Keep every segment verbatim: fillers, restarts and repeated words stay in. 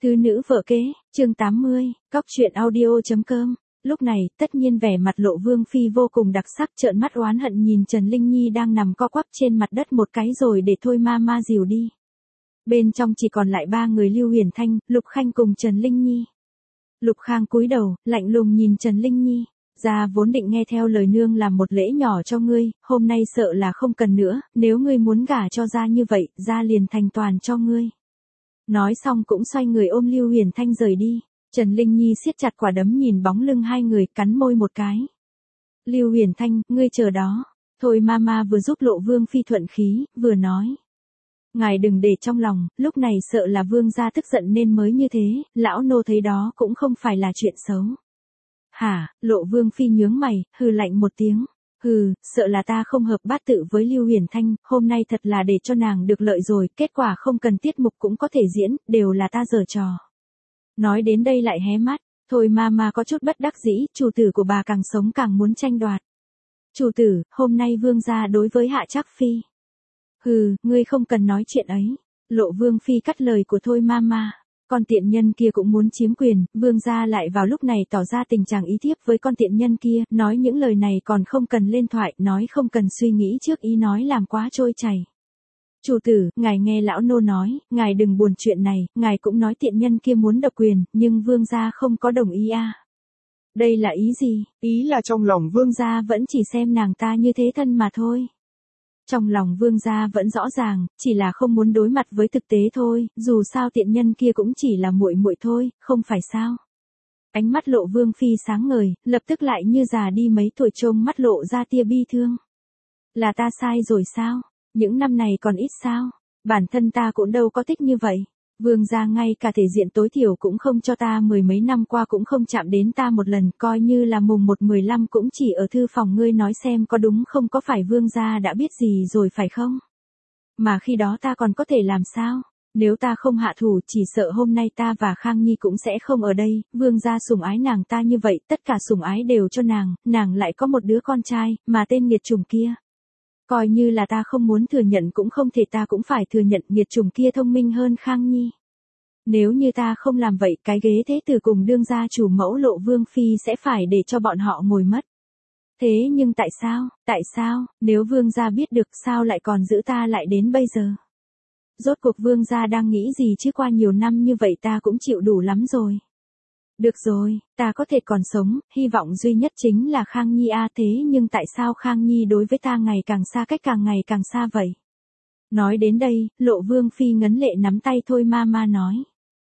Tứ nữ vợ kế, chương tám mươi, cóc truyện audio.com. Lúc này, tất nhiên vẻ mặt Lộ Vương Phi vô cùng đặc sắc, trợn mắt oán hận nhìn Trần Linh Nhi đang nằm co quắp trên mặt đất một cái rồi để thôi ma ma dìu đi. Bên trong chỉ còn lại ba người Lưu Huyền Thanh, Lục Khanh cùng Trần Linh Nhi. Lục Khang cúi đầu, lạnh lùng nhìn Trần Linh Nhi. Gia vốn định nghe theo lời nương làm một lễ nhỏ cho ngươi, hôm nay sợ là không cần nữa, nếu ngươi muốn gả cho Gia như vậy, Gia liền thành toàn cho ngươi. Nói xong cũng xoay người ôm Lưu Huyền Thanh rời đi. Trần Linh Nhi siết chặt quả đấm nhìn bóng lưng hai người, cắn môi một cái. Lưu Huyền Thanh, ngươi chờ đó. Thôi mama vừa giúp Lộ Vương Phi thuận khí, vừa nói. Ngài đừng để trong lòng, lúc này sợ là vương gia tức giận nên mới như thế, lão nô thấy đó cũng không phải là chuyện xấu. Hả, Lộ Vương Phi nhướng mày, hừ lạnh một tiếng. Hừ, sợ là ta không hợp bát tự với Lưu Huyền Thanh, hôm nay thật là để cho nàng được lợi rồi, kết quả không cần tiết mục cũng có thể diễn, đều là ta giở trò. Nói đến đây lại hé mắt, thôi mama có chút bất đắc dĩ, chủ tử của bà càng sống càng muốn tranh đoạt. Chủ tử, hôm nay vương gia đối với Hạ Trác Phi. Hừ, ngươi không cần nói chuyện ấy. Lộ Vương Phi cắt lời của thôi mama. Con tiện nhân kia cũng muốn chiếm quyền, vương gia lại vào lúc này tỏ ra tình trạng ý thiếp với con tiện nhân kia, nói những lời này còn không cần lên thoại, nói không cần suy nghĩ trước ý nói làm quá trôi chảy. Chủ tử, ngài nghe lão nô nói, ngài đừng buồn chuyện này, ngài cũng nói tiện nhân kia muốn độc quyền, nhưng vương gia không có đồng ý à. Đây là ý gì? Ý là trong lòng vương gia vẫn chỉ xem nàng ta như thế thân mà thôi. Trong lòng vương gia vẫn rõ ràng, chỉ là không muốn đối mặt với thực tế thôi, dù sao tiện nhân kia cũng chỉ là muội muội thôi, không phải sao. Ánh mắt Lộ Vương Phi sáng ngời, lập tức lại như già đi mấy tuổi, trông mắt lộ ra tia bi thương. Là ta sai rồi sao? Những năm này còn ít sao? Bản thân ta cũng đâu có thích như vậy. Vương gia ngay cả thể diện tối thiểu cũng không cho ta, mười mấy năm qua cũng không chạm đến ta một lần, coi như là mùng một mười lăm cũng chỉ ở thư phòng ngươi nói xem có đúng không, có phải vương gia đã biết gì rồi phải không? Mà khi đó ta còn có thể làm sao? Nếu ta không hạ thủ chỉ sợ hôm nay ta và Khang Nhi cũng sẽ không ở đây, vương gia sủng ái nàng ta như vậy, tất cả sủng ái đều cho nàng, nàng lại có một đứa con trai, mà tên nghiệt chủng kia. Coi như là ta không muốn thừa nhận cũng không thể, ta cũng phải thừa nhận nghiệt chủng kia thông minh hơn Khang Nhi. Nếu như ta không làm vậy, cái ghế thế tử cùng đương gia chủ mẫu Lộ Vương Phi sẽ phải để cho bọn họ ngồi mất. Thế nhưng tại sao, tại sao, nếu vương gia biết được sao lại còn giữ ta lại đến bây giờ? Rốt cuộc vương gia đang nghĩ gì chứ, qua nhiều năm như vậy ta cũng chịu đủ lắm rồi. Được rồi, ta có thể còn sống, hy vọng duy nhất chính là Khang Nhi a, thế nhưng tại sao Khang Nhi đối với ta ngày càng xa cách, càng ngày càng xa vậy? Nói đến đây, Lộ Vương Phi ngấn lệ nắm tay thôi mama nói.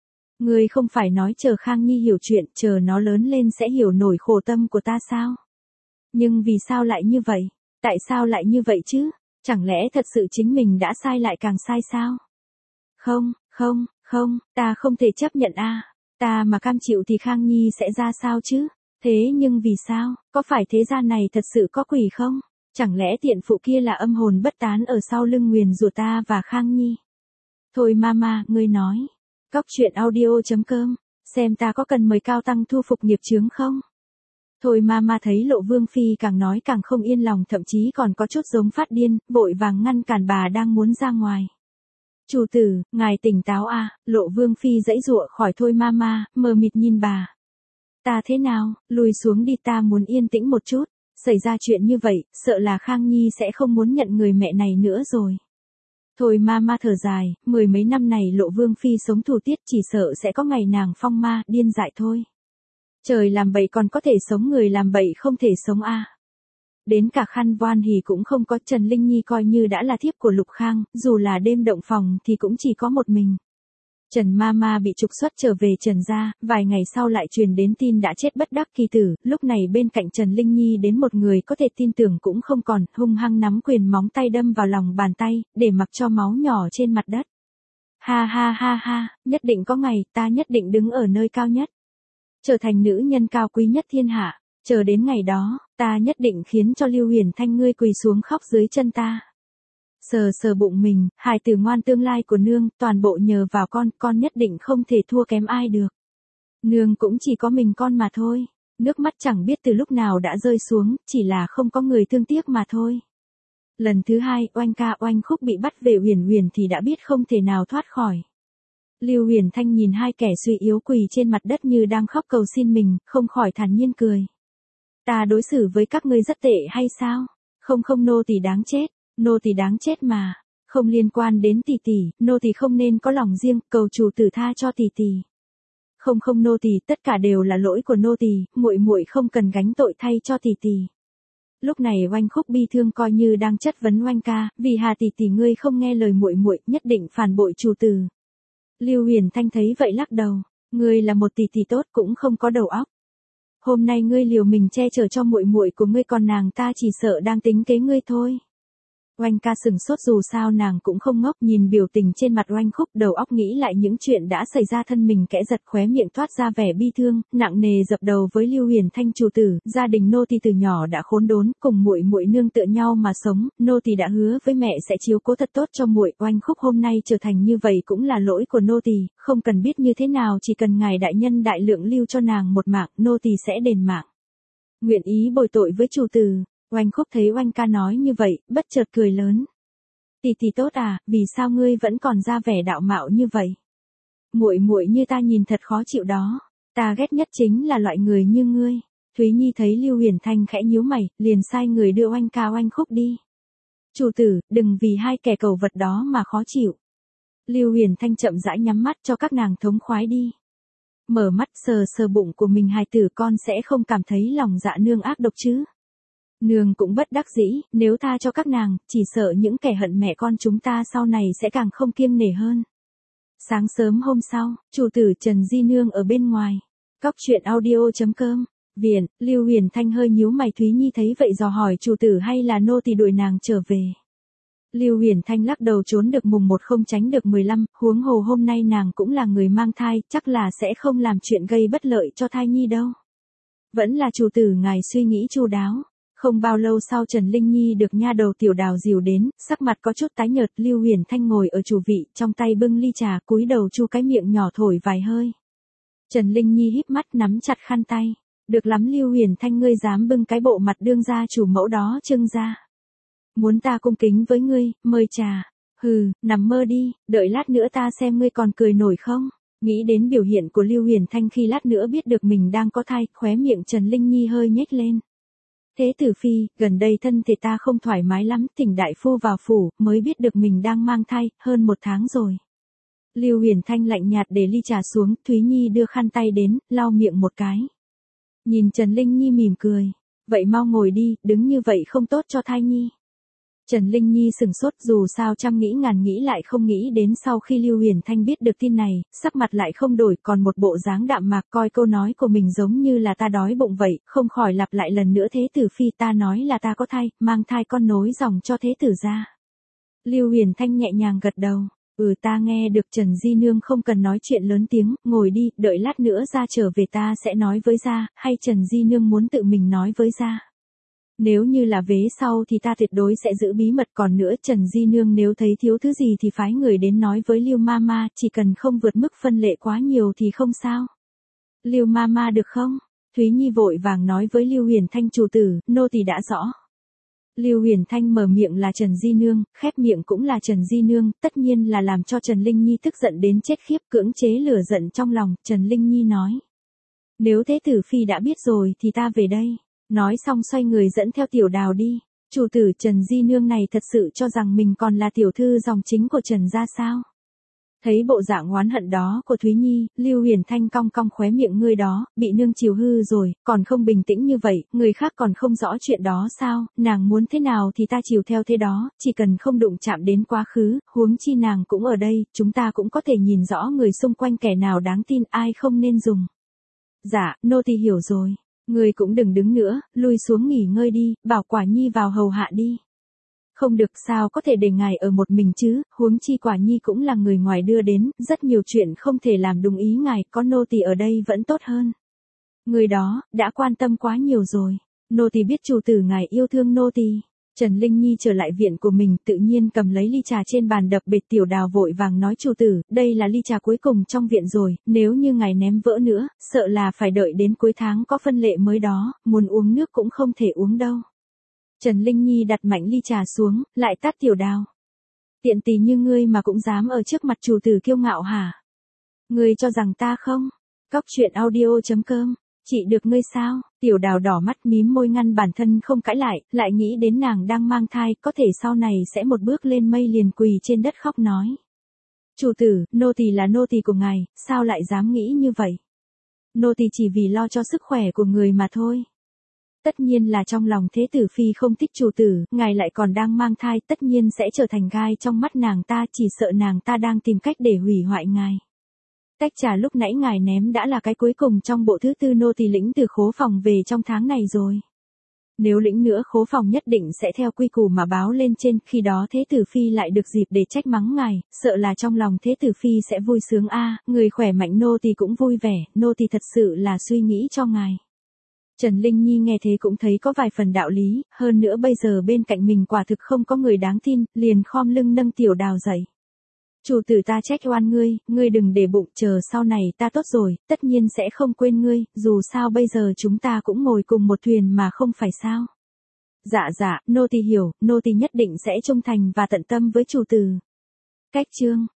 Ngươi không phải nói chờ Khang Nhi hiểu chuyện, chờ nó lớn lên sẽ hiểu nổi khổ tâm của ta sao? Nhưng vì sao lại như vậy? Tại sao lại như vậy chứ? Chẳng lẽ thật sự chính mình đã sai lại càng sai sao? Không, không, không, ta không thể chấp nhận a. Ta mà cam chịu thì Khang Nhi sẽ ra sao chứ? Thế nhưng vì sao? Có phải thế gian này thật sự có quỷ không? Chẳng lẽ tiện phụ kia là âm hồn bất tán ở sau lưng nguyền rủa ta và Khang Nhi? Thôi mama, ngươi nói. Cóc truyện audio.com, xem ta có cần mời cao tăng thu phục nghiệp chướng không? Thôi mama thấy Lộ Vương Phi càng nói càng không yên lòng, thậm chí còn có chút giống phát điên, vội vàng ngăn cản bà đang muốn ra ngoài. Chủ tử, ngài tỉnh táo à, Lộ Vương Phi giãy giụa khỏi thôi mama, mờ mịt nhìn bà. Ta thế nào, lùi xuống đi, ta muốn yên tĩnh một chút, xảy ra chuyện như vậy, sợ là Khang Nhi sẽ không muốn nhận người mẹ này nữa rồi. Thôi mama thở dài, mười mấy năm này Lộ Vương Phi sống thủ tiết, chỉ sợ sẽ có ngày nàng phong ma, điên dại thôi. Trời làm bậy còn có thể sống, người làm bậy không thể sống a. À. Đến cả khăn voan hỉ cũng không có, Trần Linh Nhi coi như đã là thiếp của Lục Khang, dù là đêm động phòng thì cũng chỉ có một mình. Trần Mama bị trục xuất trở về Trần gia, vài ngày sau lại truyền đến tin đã chết bất đắc kỳ tử, lúc này bên cạnh Trần Linh Nhi đến một người có thể tin tưởng cũng không còn, hung hăng nắm quyền móng tay đâm vào lòng bàn tay, để mặc cho máu nhỏ trên mặt đất. Ha ha ha ha, nhất định có ngày, ta nhất định đứng ở nơi cao nhất. Trở thành nữ nhân cao quý nhất thiên hạ, chờ đến ngày đó, ta nhất định khiến cho Lưu Huyền Thanh ngươi quỳ xuống khóc dưới chân ta. Sờ sờ bụng mình, hài tử ngoan tương lai của nương, toàn bộ nhờ vào con, con nhất định không thể thua kém ai được. Nương cũng chỉ có mình con mà thôi, nước mắt chẳng biết từ lúc nào đã rơi xuống, chỉ là không có người thương tiếc mà thôi. Lần thứ hai, Oanh ca Oanh Khúc bị bắt về Huyền Huyền thì đã biết không thể nào thoát khỏi. Lưu Huyền Thanh nhìn hai kẻ suy yếu quỳ trên mặt đất như đang khóc cầu xin mình, không khỏi thản nhiên cười. Ta đối xử với các ngươi rất tệ hay sao? Không không nô tỳ đáng chết, nô tỳ đáng chết mà. Không liên quan đến tỷ tỷ, nô tỳ không nên có lòng riêng, cầu chủ tử tha cho tỷ tỷ. Không không nô tỳ, tất cả đều là lỗi của nô tỳ, muội muội không cần gánh tội thay cho tỷ tỷ. Lúc này Oanh Khúc bi thương coi như đang chất vấn Oanh ca, vì Hà tỷ tỷ ngươi không nghe lời muội muội, nhất định phản bội chủ tử. Lưu Huyền Thanh thấy vậy lắc đầu, ngươi là một tỷ tỷ tốt cũng không có đầu óc. Hôm nay ngươi liều mình che chở cho muội muội của ngươi, còn nàng ta chỉ sợ đang tính kế ngươi thôi. Oanh ca sừng sốt, dù sao nàng cũng không ngốc, nhìn biểu tình trên mặt Oanh Khúc, đầu óc nghĩ lại những chuyện đã xảy ra, thân mình kẽ giật, khóe miệng toát ra vẻ bi thương, nặng nề dập đầu với Lưu Huyền Thanh, chủ tử, gia đình nô tỳ từ nhỏ đã khốn đốn, cùng muội muội nương tựa nhau mà sống, nô tỳ đã hứa với mẹ sẽ chiếu cố thật tốt cho muội, Oanh Khúc hôm nay trở thành như vậy cũng là lỗi của nô tỳ, không cần biết như thế nào, chỉ cần ngài đại nhân đại lượng lưu cho nàng một mạng, nô tỳ sẽ đền mạng. Nguyện ý bồi tội với chủ tử. Oanh Khúc thấy Oanh ca nói như vậy, bất chợt cười lớn. Tỷ tỷ tốt à, vì sao ngươi vẫn còn ra vẻ đạo mạo như vậy? Muội muội như ta nhìn thật khó chịu đó, ta ghét nhất chính là loại người như ngươi. Thúy Nhi thấy Lưu Huyền Thanh khẽ nhíu mày, liền sai người đưa Oanh ca Oanh Khúc đi. Chủ tử, đừng vì hai kẻ cầu vật đó mà khó chịu. Lưu Huyền Thanh chậm rãi nhắm mắt cho các nàng thống khoái đi. Mở mắt sờ sờ bụng của mình, hài tử con sẽ không cảm thấy lòng dạ nương ác độc chứ? Nương cũng bất đắc dĩ, nếu tha cho các nàng, chỉ sợ những kẻ hận mẹ con chúng ta sau này sẽ càng không kiêng nể hơn. Sáng sớm hôm sau, chủ tử Trần Di Nương ở bên ngoài. Cóc truyện audio chấm com. Viện, Lưu Huyền Thanh hơi nhíu mày, Thúy Nhi thấy vậy dò hỏi chủ tử hay là nô tỳ đuổi nàng trở về. Lưu Huyền Thanh lắc đầu, trốn được mùng một không tránh được mười lăm, huống hồ hôm nay nàng cũng là người mang thai, chắc là sẽ không làm chuyện gây bất lợi cho thai nhi đâu. Vẫn là chủ tử ngài suy nghĩ chu đáo. Không bao lâu sau, Trần Linh Nhi được nha đầu Tiểu Đào dìu đến, sắc mặt có chút tái nhợt. Lưu Huyền Thanh ngồi ở chủ vị, trong tay bưng ly trà, cúi đầu chu cái miệng nhỏ thổi vài hơi. Trần Linh Nhi híp mắt nắm chặt khăn tay. Được lắm Lưu Huyền Thanh, ngươi dám bưng cái bộ mặt đương gia chủ mẫu đó trưng ra. Muốn ta cung kính với ngươi, mời trà. Hừ, nằm mơ đi, đợi lát nữa ta xem ngươi còn cười nổi không. Nghĩ đến biểu hiện của Lưu Huyền Thanh khi lát nữa biết được mình đang có thai, khóe miệng Trần Linh Nhi hơi nhếch lên. Thế tử phi, gần đây thân thể ta không thoải mái lắm, thỉnh đại phu vào phủ, mới biết được mình đang mang thai, hơn một tháng rồi. Lưu Huyền Thanh lạnh nhạt để ly trà xuống, Thúy Nhi đưa khăn tay đến, lau miệng một cái. Nhìn Trần Linh Nhi mỉm cười, vậy mau ngồi đi, đứng như vậy không tốt cho thai nhi. Trần Linh Nhi sừng sốt, dù sao trăm nghĩ ngàn nghĩ lại không nghĩ đến sau khi Lưu Huyền Thanh biết được tin này, sắc mặt lại không đổi, còn một bộ dáng đạm mạc, coi câu nói của mình giống như là ta đói bụng vậy, không khỏi lặp lại lần nữa, thế tử phi, ta nói là ta có thai, mang thai con nối dòng cho thế tử gia. Lưu Huyền Thanh nhẹ nhàng gật đầu, ừ ta nghe được. Trần Di Nương không cần nói chuyện lớn tiếng, ngồi đi, đợi lát nữa ra trở về ta sẽ nói với gia, hay Trần Di Nương muốn tự mình nói với gia? Nếu như là vế sau thì ta tuyệt đối sẽ giữ bí mật, còn nữa Trần Di Nương nếu thấy thiếu thứ gì thì phái người đến nói với Lưu Mama, chỉ cần không vượt mức phân lệ quá nhiều thì không sao. Lưu Mama được không? Thúy Nhi vội vàng nói với Lưu Huyền Thanh, chủ tử, nô tỳ đã rõ. Lưu Huyền Thanh mở miệng là Trần Di Nương, khép miệng cũng là Trần Di Nương, tất nhiên là làm cho Trần Linh Nhi tức giận đến chết khiếp, cưỡng chế lửa giận trong lòng. Trần Linh Nhi nói, nếu thế tử phi đã biết rồi thì ta về đây. Nói xong xoay người dẫn theo Tiểu Đào đi. Chủ tử Trần Di Nương này thật sự cho rằng mình còn là tiểu thư dòng chính của Trần gia sao? Thấy bộ dạng oán hận đó của Thúy Nhi, Lưu Huyền Thanh cong cong khóe miệng, ngươi đó, bị nương chiều hư rồi, còn không bình tĩnh như vậy, người khác còn không rõ chuyện đó sao, nàng muốn thế nào thì ta chiều theo thế đó, chỉ cần không đụng chạm đến quá khứ, huống chi nàng cũng ở đây, chúng ta cũng có thể nhìn rõ người xung quanh kẻ nào đáng tin, ai không nên dùng. Dạ, nô tỳ hiểu rồi. Ngươi cũng đừng đứng nữa, lui xuống nghỉ ngơi đi, bảo Quả Nhi vào hầu hạ đi. Không được, sao có thể để ngài ở một mình chứ, huống chi Quả Nhi cũng là người ngoài đưa đến, rất nhiều chuyện không thể làm đúng ý ngài, có nô tỳ ở đây vẫn tốt hơn. Người đó, đã quan tâm quá nhiều rồi. Nô tỳ biết chủ tử ngài yêu thương nô tỳ. Trần Linh Nhi trở lại viện của mình, tự nhiên cầm lấy ly trà trên bàn đập bệt. Tiểu Đào vội vàng nói, chủ tử, đây là ly trà cuối cùng trong viện rồi, nếu như ngài ném vỡ nữa, sợ là phải đợi đến cuối tháng có phân lệ mới đó, muốn uống nước cũng không thể uống đâu. Trần Linh Nhi đặt mạnh ly trà xuống, lại tát Tiểu Đào. Tiện tỳ như ngươi mà cũng dám ở trước mặt chủ tử kiêu ngạo hả? Ngươi cho rằng ta không? Cóc truyện audio chấm com, chị được ngươi sao? Tiểu Đào đỏ mắt mím môi ngăn bản thân không cãi lại, lại nghĩ đến nàng đang mang thai, có thể sau này sẽ một bước lên mây liền quỳ trên đất khóc nói. Chủ tử, nô tỳ là nô tỳ của ngài, sao lại dám nghĩ như vậy? Nô tỳ chỉ vì lo cho sức khỏe của người mà thôi. Tất nhiên là trong lòng thế tử phi không thích chủ tử, ngài lại còn đang mang thai, tất nhiên sẽ trở thành gai trong mắt nàng ta, chỉ sợ nàng ta đang tìm cách để hủy hoại ngài. Tách trà lúc nãy ngài ném đã là cái cuối cùng trong bộ thứ tư nô tỳ lĩnh từ khố phòng về trong tháng này rồi. Nếu lĩnh nữa khố phòng nhất định sẽ theo quy củ mà báo lên trên, khi đó thế tử phi lại được dịp để trách mắng ngài, sợ là trong lòng thế tử phi sẽ vui sướng a, người khỏe mạnh nô tỳ cũng vui vẻ, nô tỳ thật sự là suy nghĩ cho ngài. Trần Linh Nhi nghe thế cũng thấy có vài phần đạo lý, hơn nữa bây giờ bên cạnh mình quả thực không có người đáng tin, liền khom lưng nâng Tiểu Đào dậy. Chủ tử ta trách oan ngươi, ngươi đừng để bụng, chờ sau này ta tốt rồi, tất nhiên sẽ không quên ngươi, dù sao bây giờ chúng ta cũng ngồi cùng một thuyền mà không phải sao. Dạ dạ, nô tỳ hiểu, nô tỳ nhất định sẽ trung thành và tận tâm với chủ tử. Cách chương